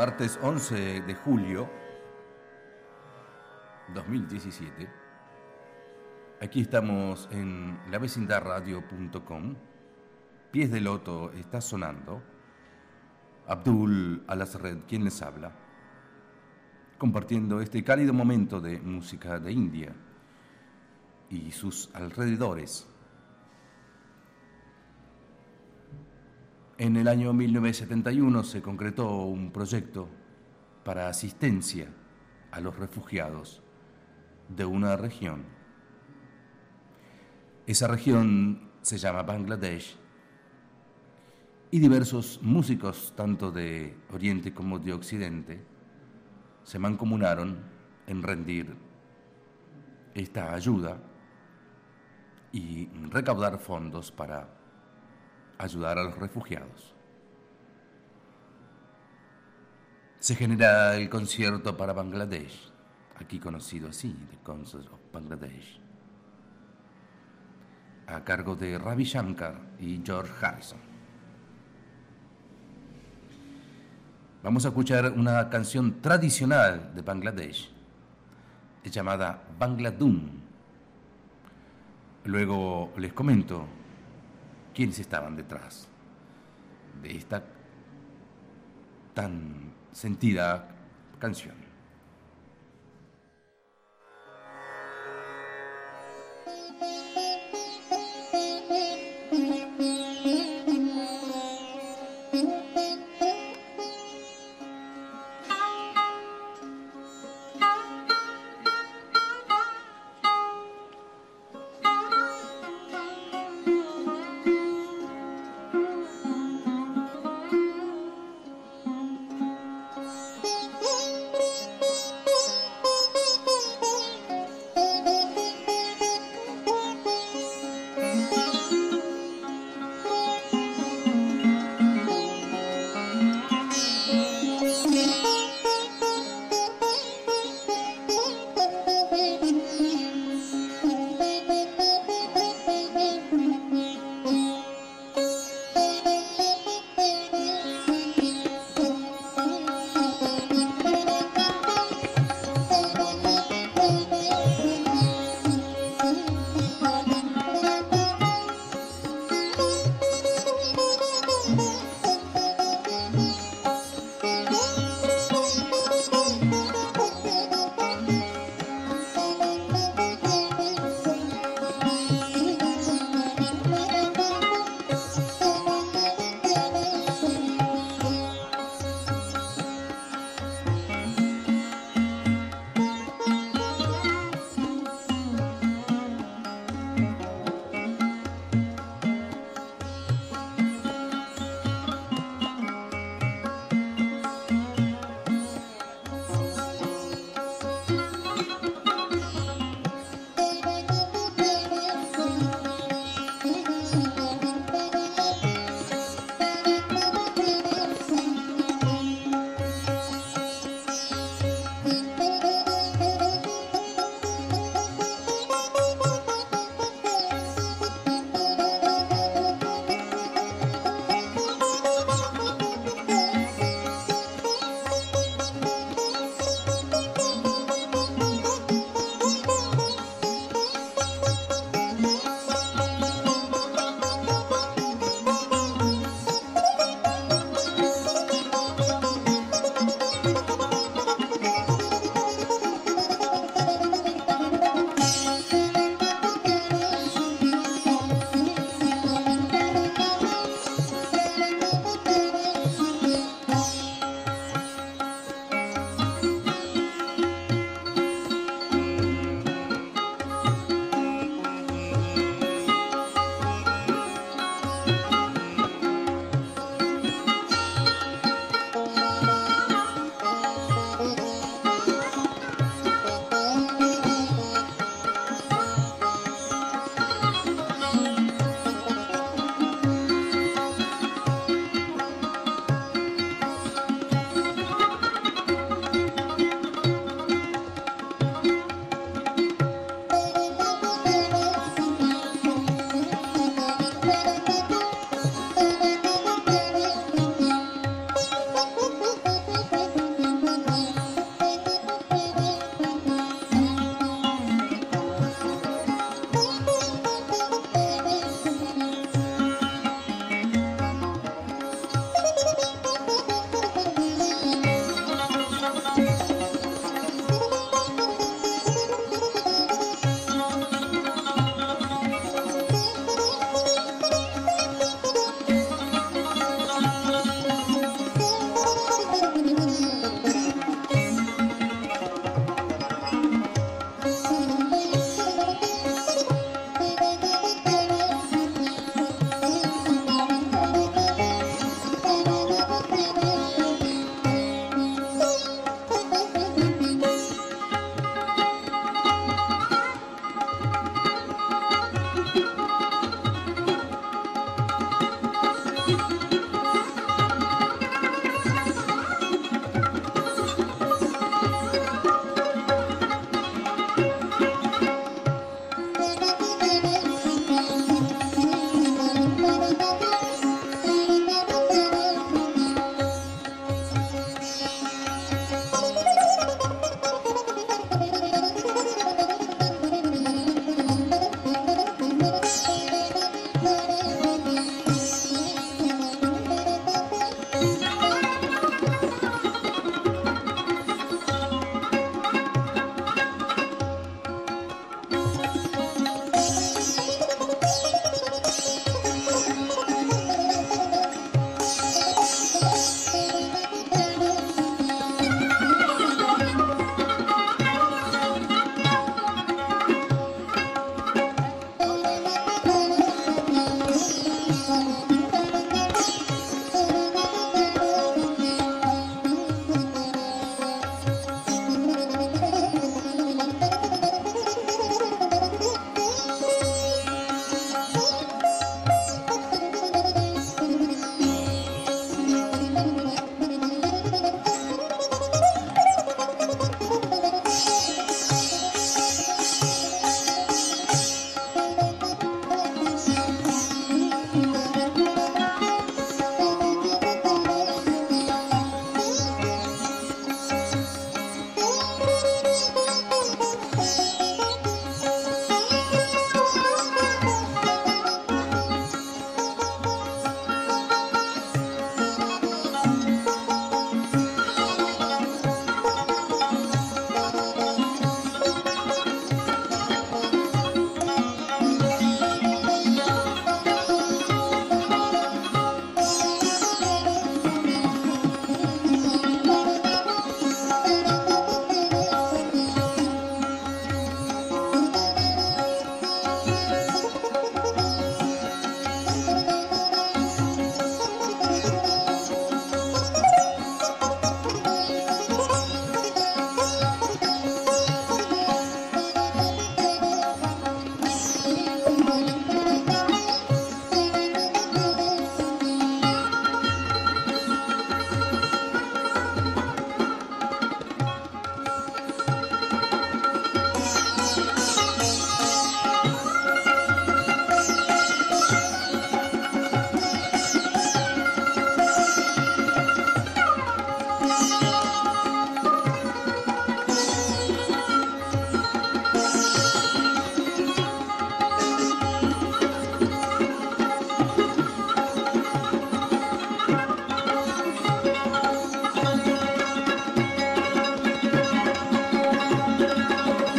martes 11 de julio 2017. Aquí estamos en lavecindadradio.com. Pies de Loto está sonando. Abdul Al-Azred, quien les habla, compartiendo este cálido momento de música de India y sus alrededores. En el año 1971 se concretó un proyecto para asistencia a los refugiados de una región. Esa región se llama Bangladesh y diversos músicos, tanto de Oriente como de Occidente, se mancomunaron en rendir esta ayuda y recaudar fondos para ayudar a los refugiados. Se genera el concierto para Bangladesh, aquí conocido así, The Concert of Bangladesh, a cargo de Ravi Shankar y George Harrison. Vamos a escuchar una canción tradicional de Bangladesh, llamada Bangladum. Luego les comento quiénes estaban detrás de esta tan sentida canción.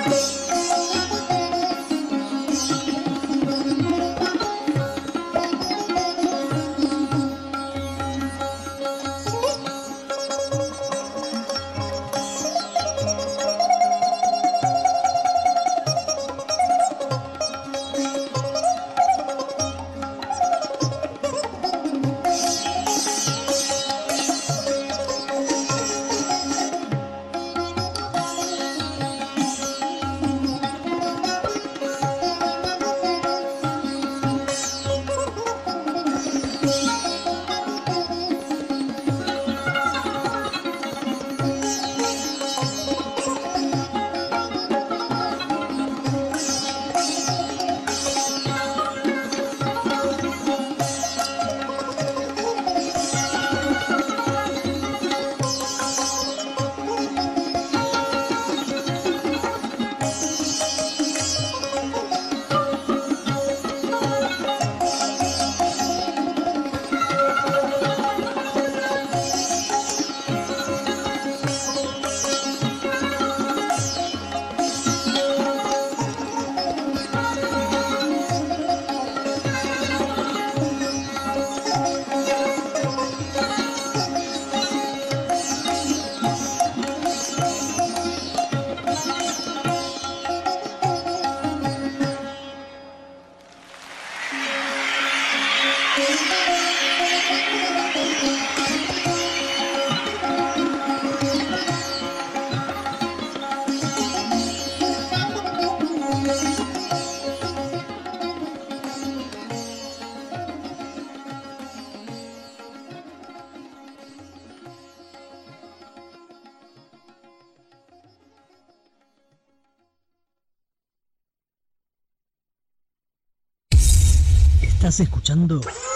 Estás escuchando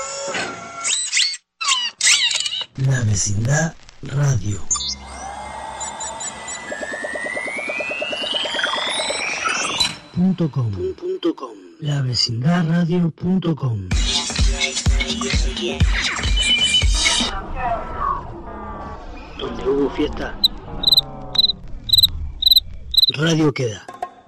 La Vecindad Radio. .com. lavecindadradio.com. Donde hubo fiesta, radio queda.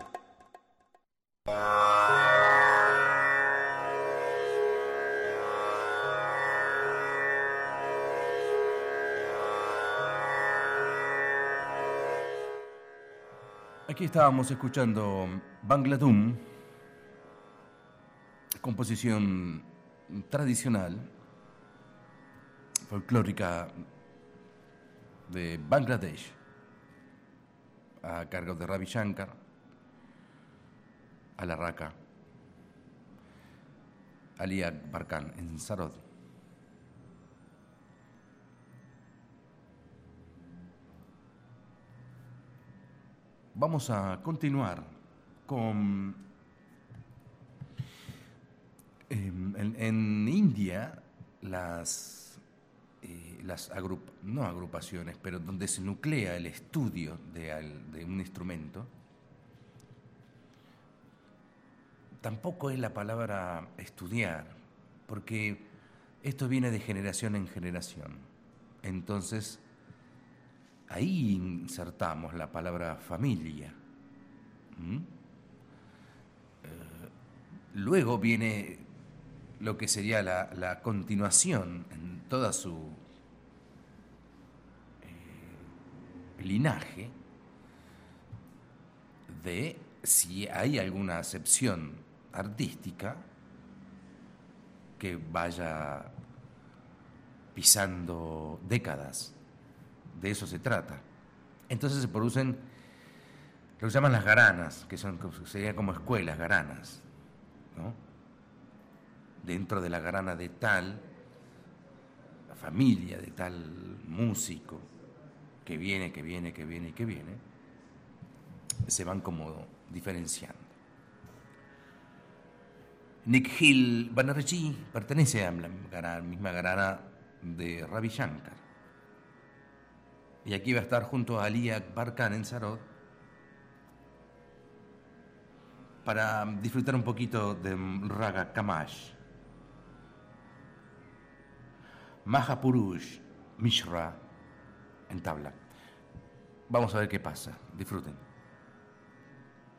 Aquí estábamos escuchando Bangladum, composición tradicional, folclórica de Bangladesh, a cargo de Ravi Shankar, a la Raka, Ali Akbar Khan en Sarod. Vamos a continuar con... En India, no agrupaciones, pero donde se nuclea el estudio de un instrumento, tampoco es la palabra estudiar, porque esto viene de generación en generación. Entonces, ahí insertamos la palabra familia. Luego viene lo que sería la continuación en toda su linaje de si hay alguna acepción artística que vaya pisando décadas. De eso se trata. Entonces se producen lo que llaman las gharanas, que serían como escuelas, gharanas, ¿no? Dentro de la gharana de tal familia, de tal músico, que viene, se van como diferenciando. Nikhil Banerjee pertenece a la misma gharana de Ravi Shankar. Y aquí va a estar junto a Ali Akbar Khan en Sarod para disfrutar un poquito de Raga Kamash. Mahapurush Mishra en tabla. Vamos a ver qué pasa. Disfruten.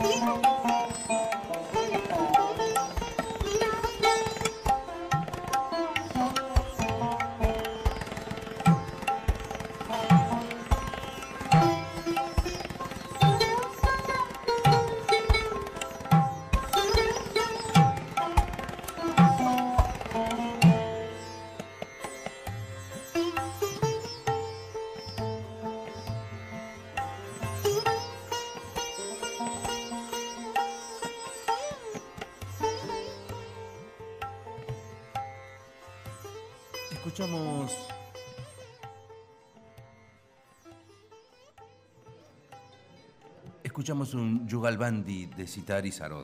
Escuchamos un Jugalbandi de Sitar y Sarod.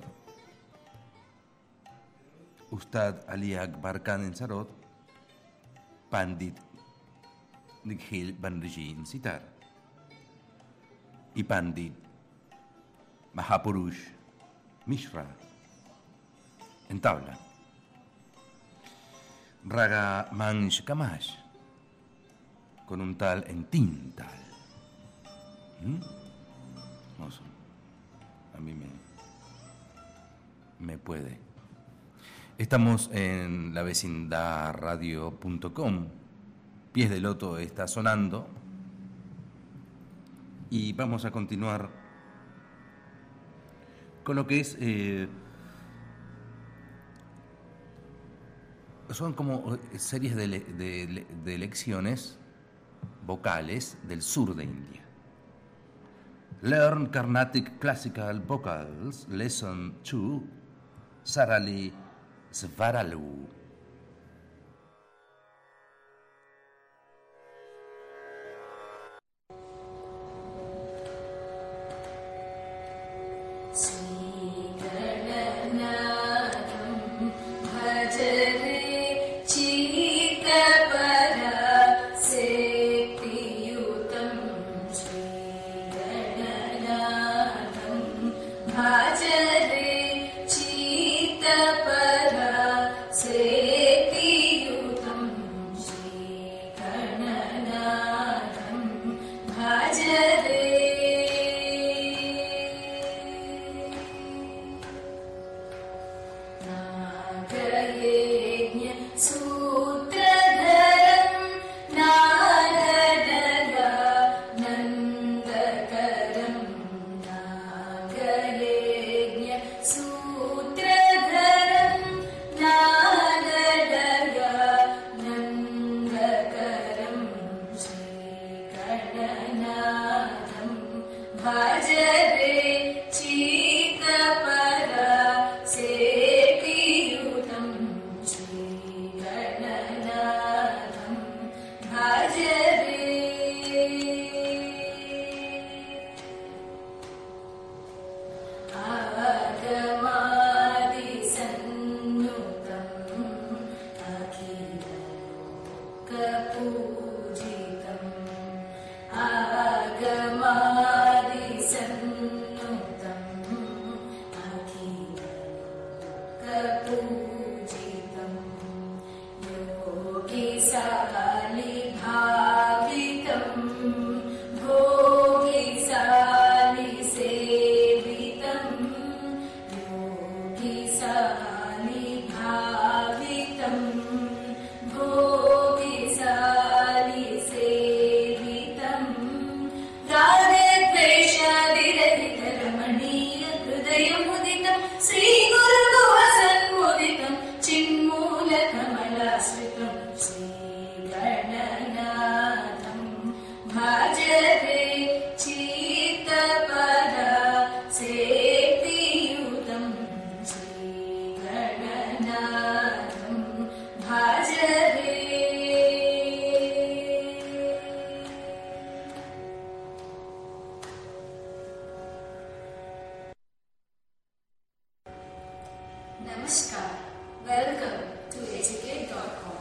Ustad Ali Akbar Khan en Sarod, Pandit Nikhil Banerjee en Sitar y Pandit Mahapurush Mishra en tabla. Raga Mansh Kamash con un tal en Tintal. Hermoso. A mí me puede. Estamos en la vecindad radio.com. Pies de Loto está sonando. Y vamos a continuar con lo que es... son como series de elecciones vocales del sur de India. Learn Carnatic Classical Vocals, Lesson 2, Sarali Svaralu. Namaskar. Welcome to educate.com.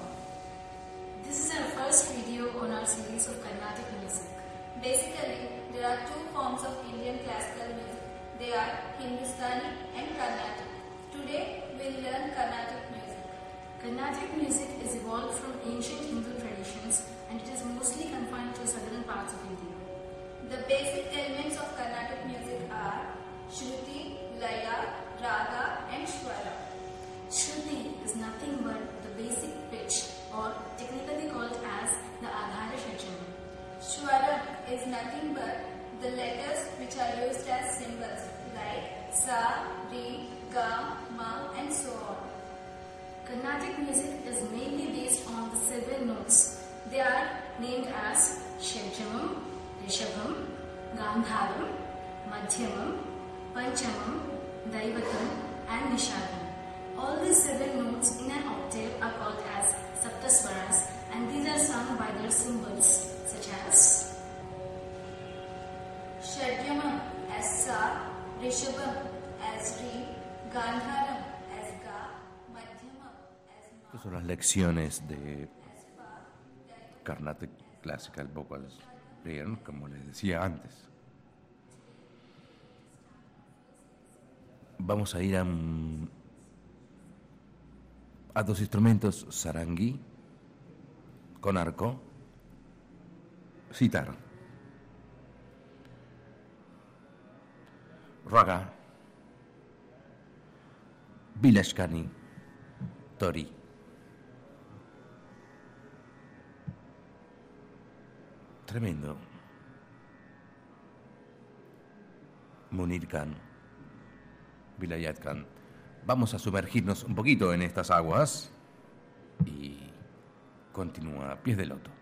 This is our first video on our series of Carnatic music. Basically, there are two forms of Indian classical music. They are Hindustani and Carnatic. Today, we'll learn Carnatic music. Carnatic music is evolved from ancient Hindu traditions and it is mostly confined to southern parts of India. The basic elements of Carnatic music are Shruti, which are used as symbols like sa, re, ga, ma and so on. Carnatic music is mainly based on the 7 notes. They are named as Shadjamam, Rishabham, Gandharam, Madhyamam, Panchamam, Daivatam and Nishadam. All these 7 notes in an octave are called as Saptaswaras, and these are sung by their symbols such as Shadjamam as Sa, Rishabham as Re, Gandharam as Ga, Madhyamam as Ma. Estas son las lecciones de Carnatic Classical Vocals, bien, como les decía antes. Vamos a ir a 2 instrumentos, sarangi con arco, sitar, raga, vilashkani, tori. Tremendo. Munir Khan, Vilayat Khan. Vamos a sumergirnos un poquito en estas aguas y continúa Pies de Loto.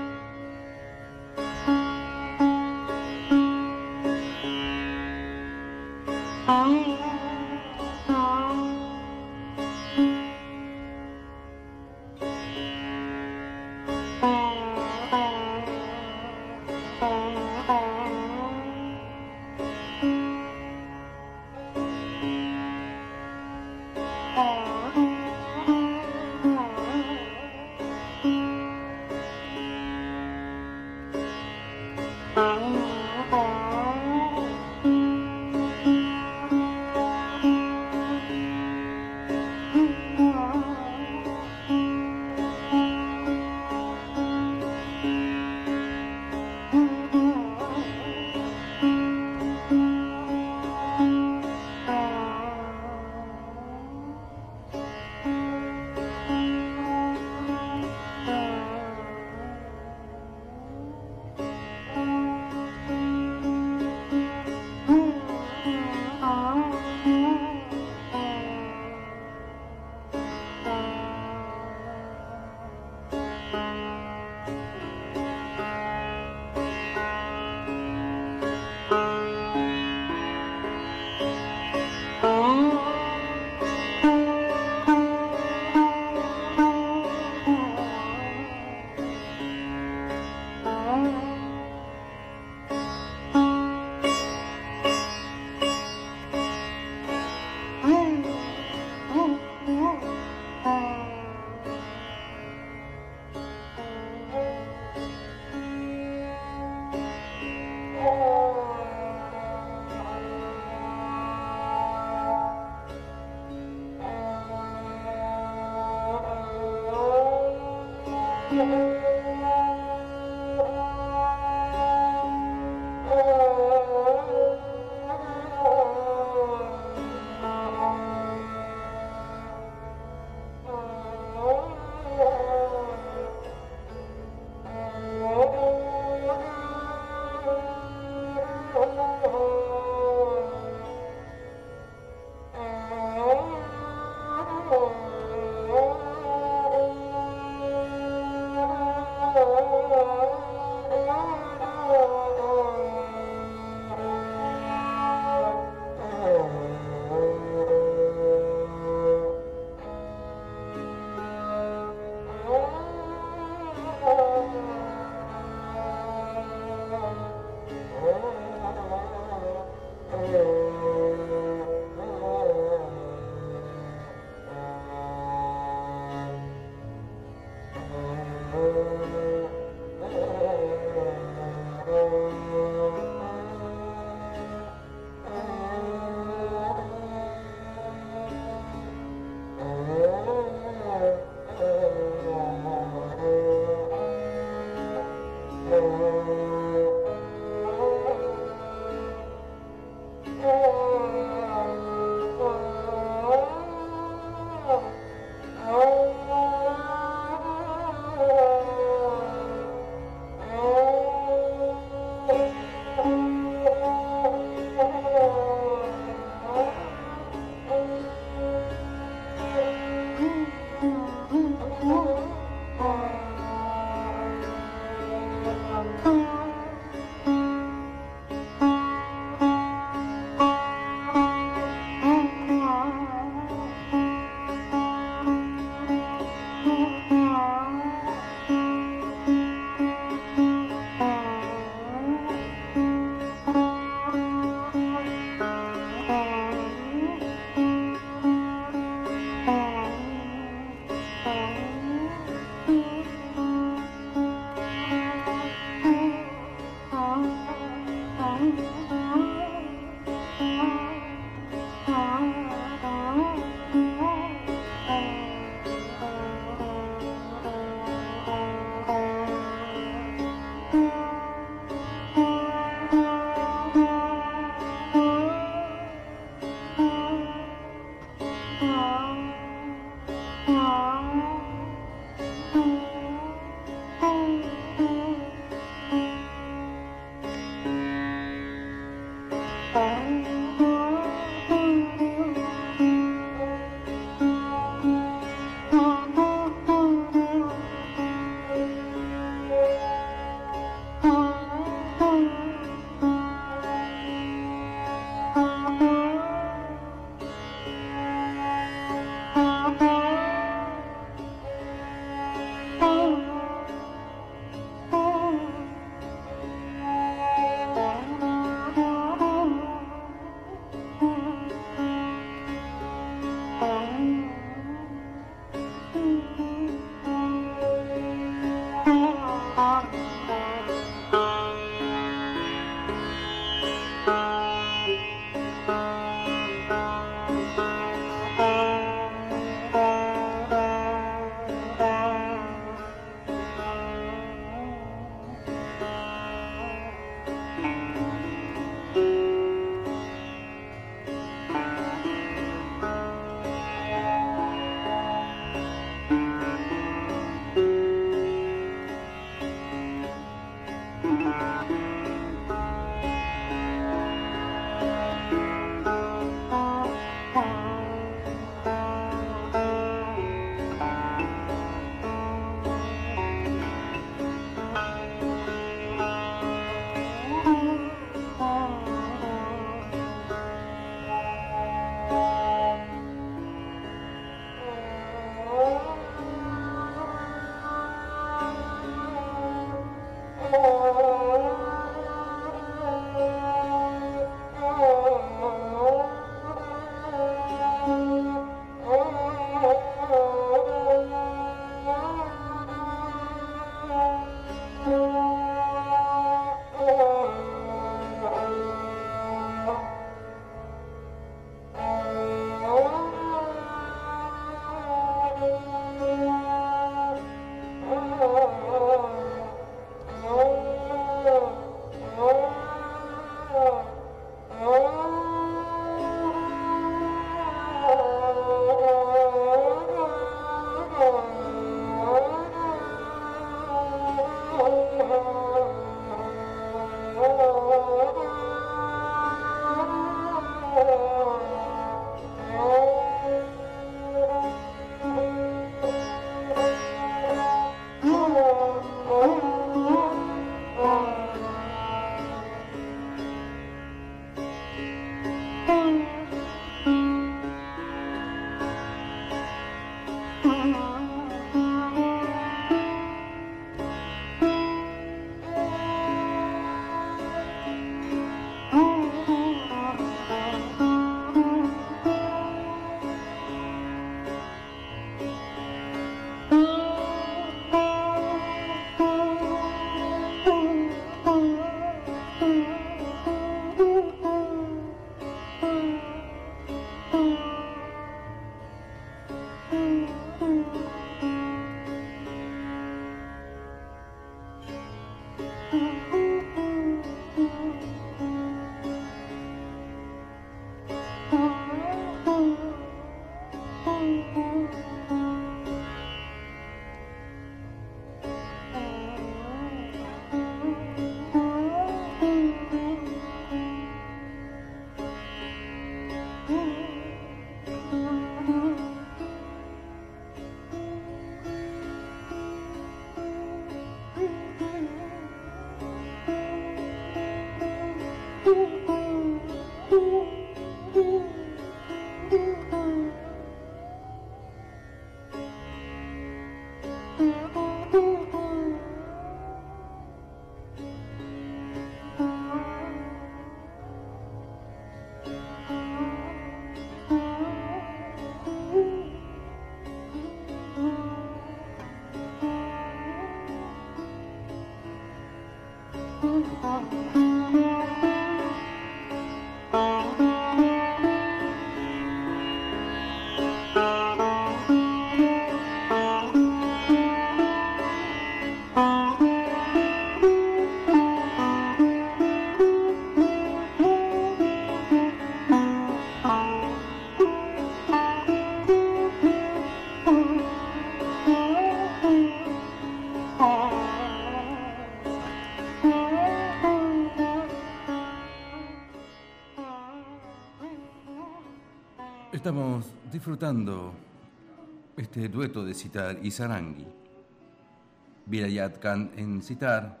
Estamos disfrutando este dueto de sitar y sarangi. Vilayat Khan en sitar,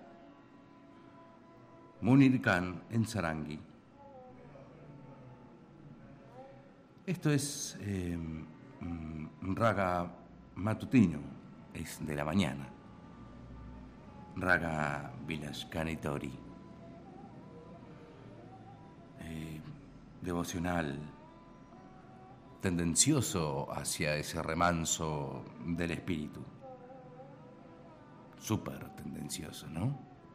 Munir Khan en sarangi. Esto es raga matutino, es de la mañana. Raga Vilashkanitori. Devocional, tendencioso hacia ese remanso del espíritu. Súper tendencioso, ¿no?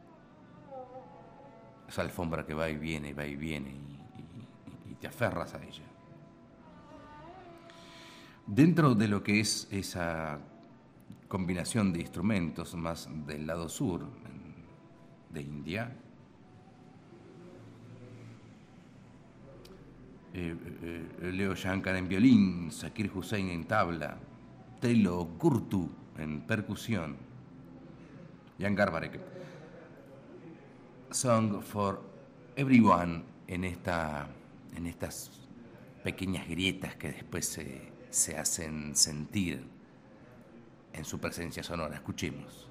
Esa alfombra que va y viene y te aferras a ella. Dentro de lo que es esa combinación de instrumentos más del lado sur de India, Leo Shankar en violín, Zakir Hussain en tabla, Telo Kurtu en percusión, Jan Garbarek, Song for Everyone en estas pequeñas grietas que después se hacen sentir en su presencia sonora. Escuchemos.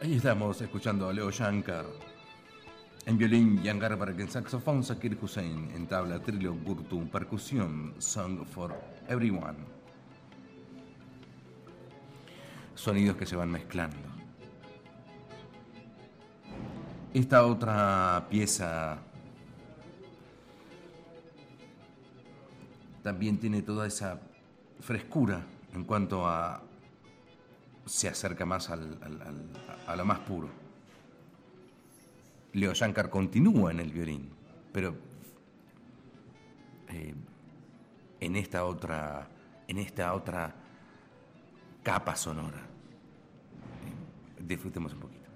Ahí estamos escuchando a Leo Shankar en violín, Jan Garbarek en saxofón, Zakir Hussain en tabla, Trillo Gurtu, percusión, Song for Everyone. Sonidos que se van mezclando. Esta otra pieza también tiene toda esa frescura en cuanto a se acerca más a lo más puro. Leo Shankar continúa en el violín, pero en esta otra capa sonora. Disfrutemos un poquito.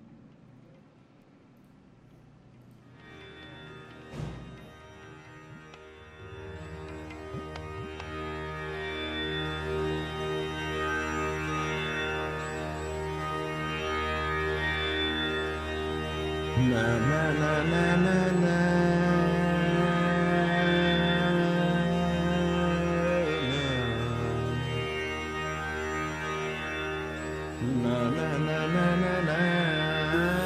Na na na na na na. Na na na na na na.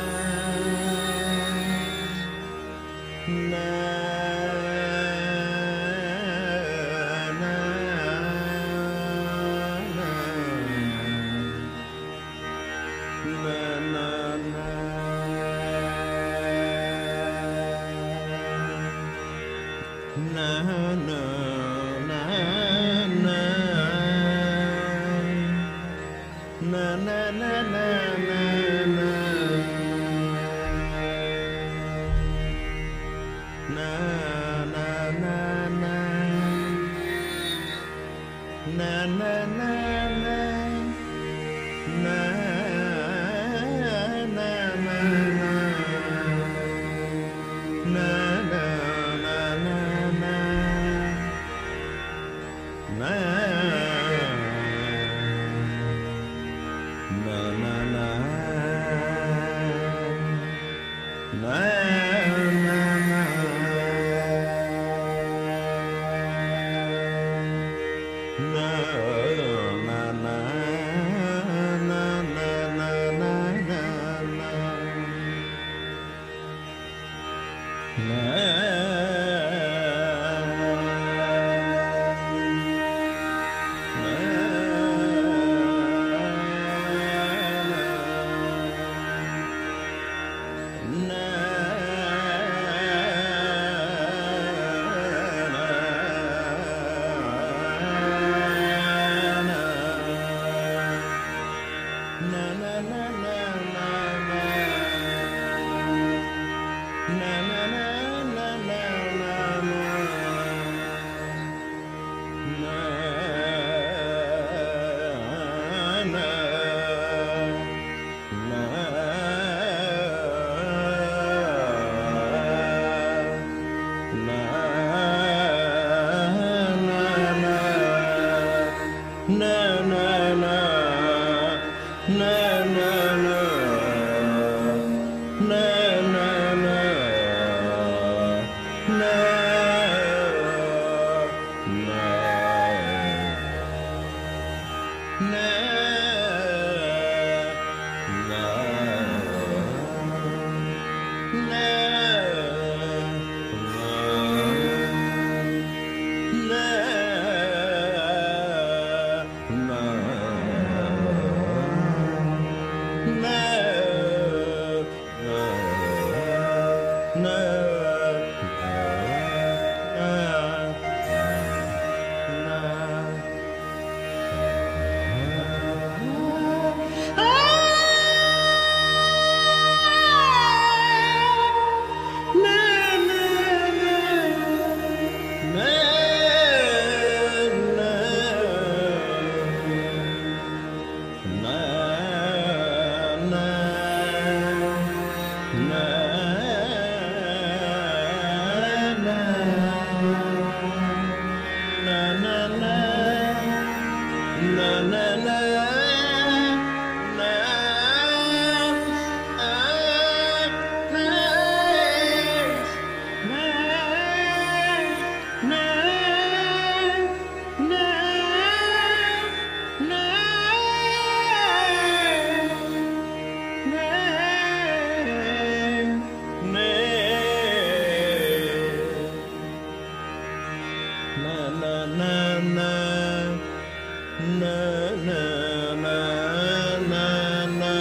na na na na na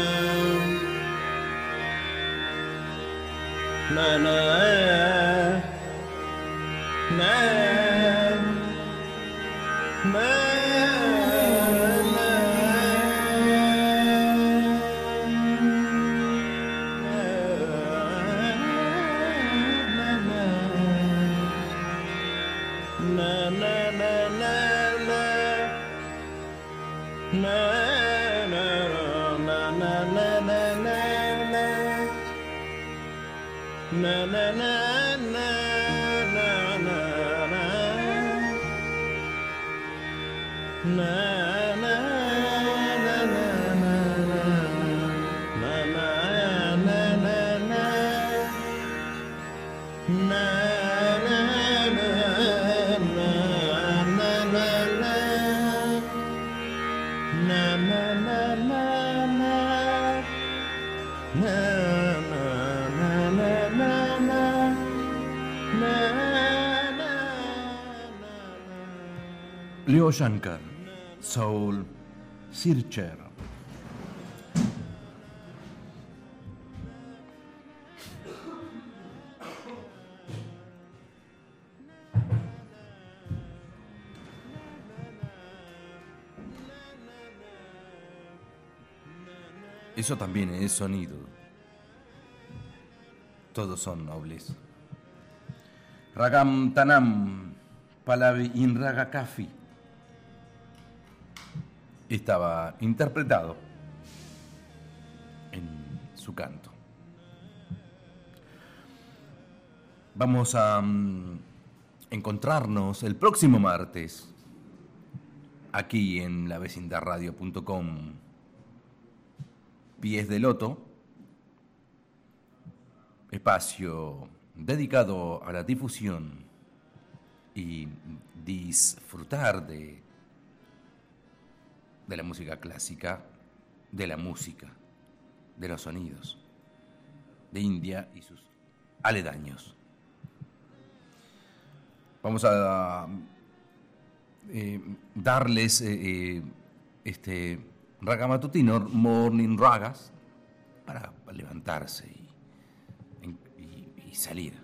na na Leo Shankar, Soul Searcher. Eso también es sonido. Todos son nobles. Ragam Tanam, Palavi in Raga Kafi. Estaba interpretado en su canto. Vamos a encontrarnos el próximo martes aquí en lavecindadradio.com. Pies de Loto, espacio dedicado a la difusión y disfrutar de la música clásica, de la música, de los sonidos, de India y sus aledaños. Vamos a darles este raga matutino, morning ragas, para levantarse y salir.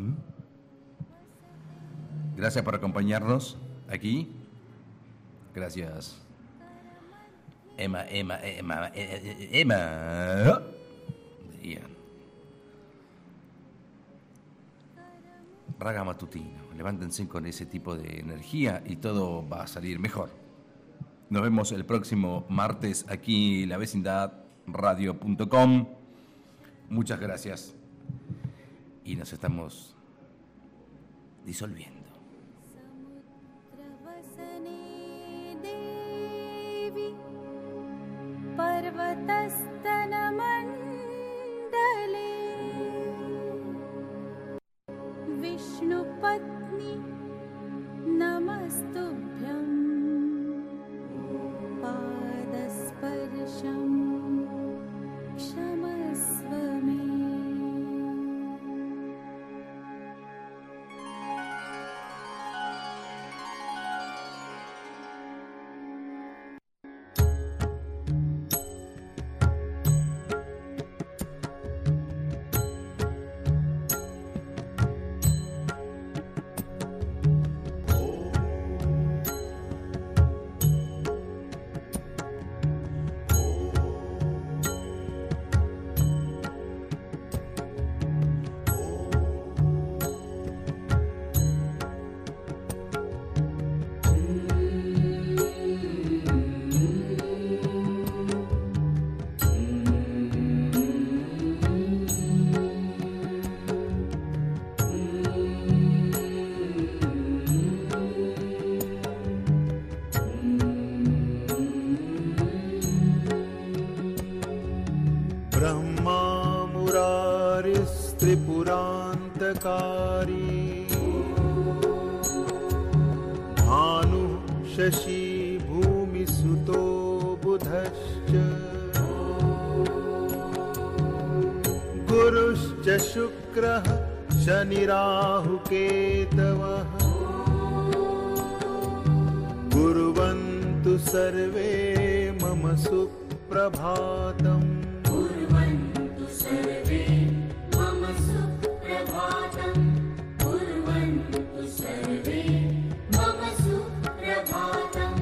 Gracias por acompañarnos aquí. Gracias, Emma. Dirían. Raga matutino. Levántense con ese tipo de energía y todo va a salir mejor. Nos vemos el próximo martes aquí en lavecindadradio.com. Muchas gracias. Y nos estamos disolviendo. Vishnupatni Namastubhyam Padasparsham Kshamasva me. त्रिपुरान्तकारी भानु शशि भूमिसुतो बुधश्च गुरुश्च शुक्रः शनिराहुकेतवः कुर्वन्तु सर्वे मम सुप्रभातम् कुर्वन्तु सर्वे मम सुप्रभातम् कुर्वन्तु सर्वे मम सुप्रभातम्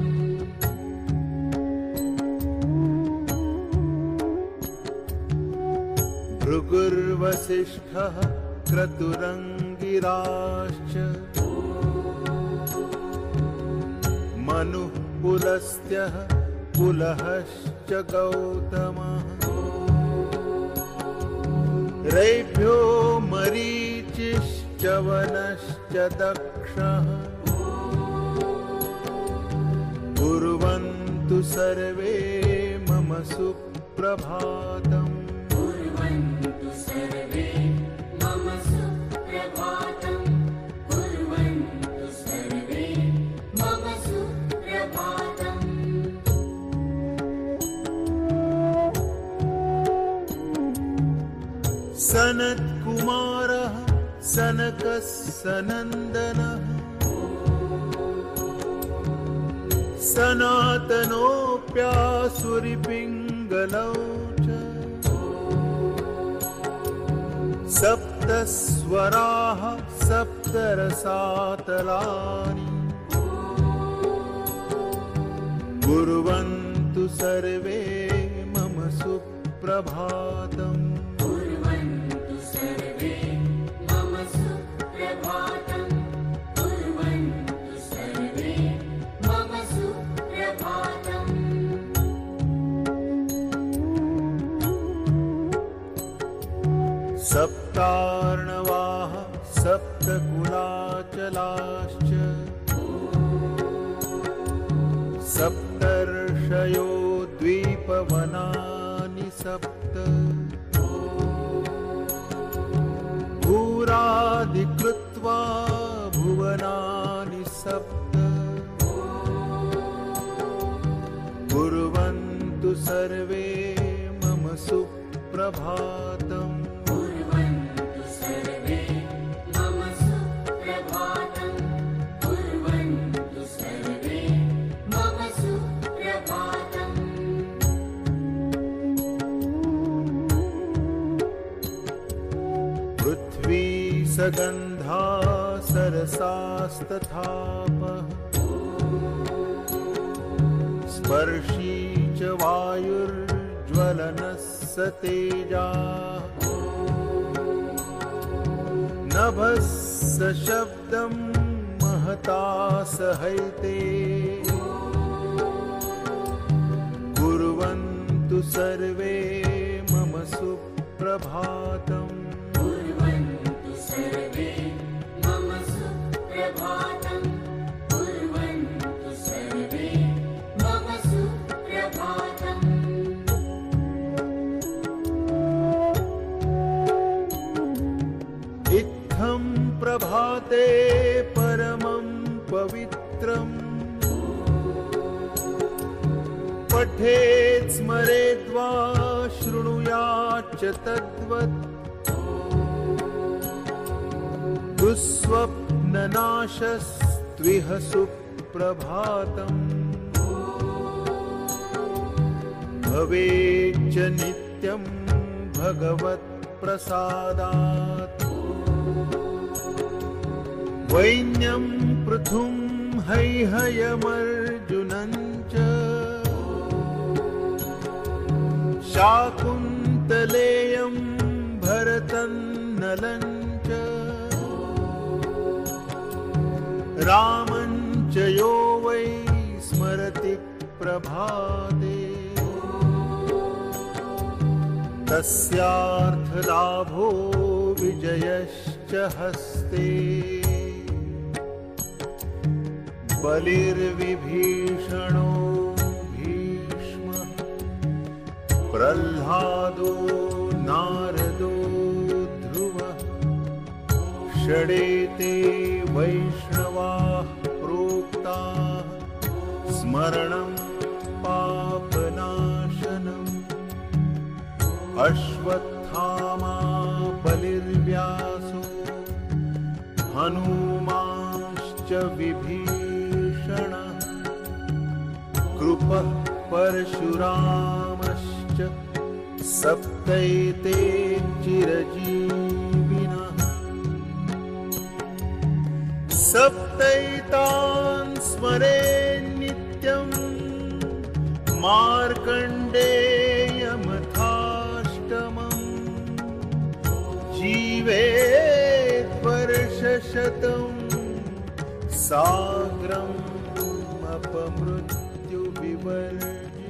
भृगुर्वसिष्ठः क्रतुरङ्गिराश्च मनुः पुलस्त्यः पुलहश्च गौतमः रैभ्यो मरीचिश्च वनश्च दक्षः कुर्वन्तु सर्वे मम सुप्रभातम् कुर्वन्तु सर्वे मम सुप्रभातम् कुर्वन्तु सर्वे मम सुप्रभातम् सनत्कुमारः सनकः सनन्दनः सनातनोऽप्यासुरिपिङ्गलौ च सप्तस्वराः सप्तरसातलानि कुर्वन्तु सर्वे मम सुप्रभातम् कुर्वन्तु सर्वे मम सुप्रभातम् कुर्वन्तु सर्वे मम सुप्रभातम् सप्तार्णवाः सप्तकुलाचलाश्च सप्तर्षयो द्वीपवनानि सप्त भूरादिकृत्वा भुवनानि सप्त कुर्वन्तु सर्वे मम सुप्रभातम् कुर्वन्तु सर्वे मम सुप्रभातम् कुर्वन्तु सर्वे मम सुप्रभातम् पृथ्वी सगन्धा सरसास्तथापः स्पर्शी च वायुर्ज्वलनः स तेजाः नभः स शब्दं महता सहैते कुर्वन्तु सर्वे मम सुप्रभातम् कुर्वन्तु सर्वे मम सुप्रभातम् कुर्वन्तु सर्वे मम सुप्रभातम् इत्थं प्रभाते परमं पवित्रम् पठेत् स्मरेद्वा शृणुयाच्च तद्वत् दुःस्वप्ननाशस्त्विह सुप्रभातम् भवेच्च नित्यं भगवत्प्रसादात् वैन्यं पृथुं हैहयमर्जुनं च शाकुन्तलेयं भरतन्नलं च रामं च यो वै स्मरति प्रभाते तस्यार्थलाभो विजयश्च हस्ते बलिर्विभीषणो भीष्मः प्रह्लादो नारदो ध्रुवः षडेते वैष्णवाः प्रोक्ताः स्मरणं पापनाशनम् अश्वत्थामा बलिर्व्यासो हनुमांश्च विभीषणः कृपः परशुरामश्च सप्तैते चिरजीविनः सप्तैतान् स्मरे नित्यं मार्कण्डेयमथाष्टमम् जीवेत् वर्षशतं साग्रम् अपमृत्युविवर्जितम्